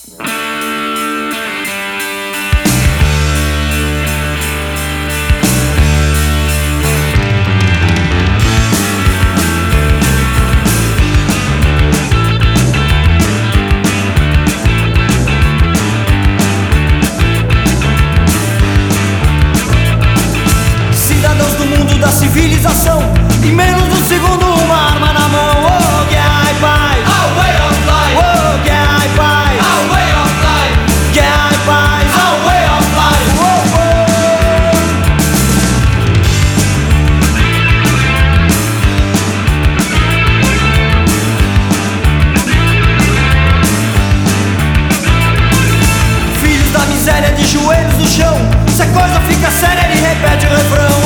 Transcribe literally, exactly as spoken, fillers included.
Da civilização, em menos de um segundo uma arma na mão. Oh, que ai pai, our way of life. Oh, que ai pai, our way of life. Que ai pai, our way of life. Oh, oh. Filhos da miséria de joelhos no chão, se a coisa fica séria ele repete o refrão.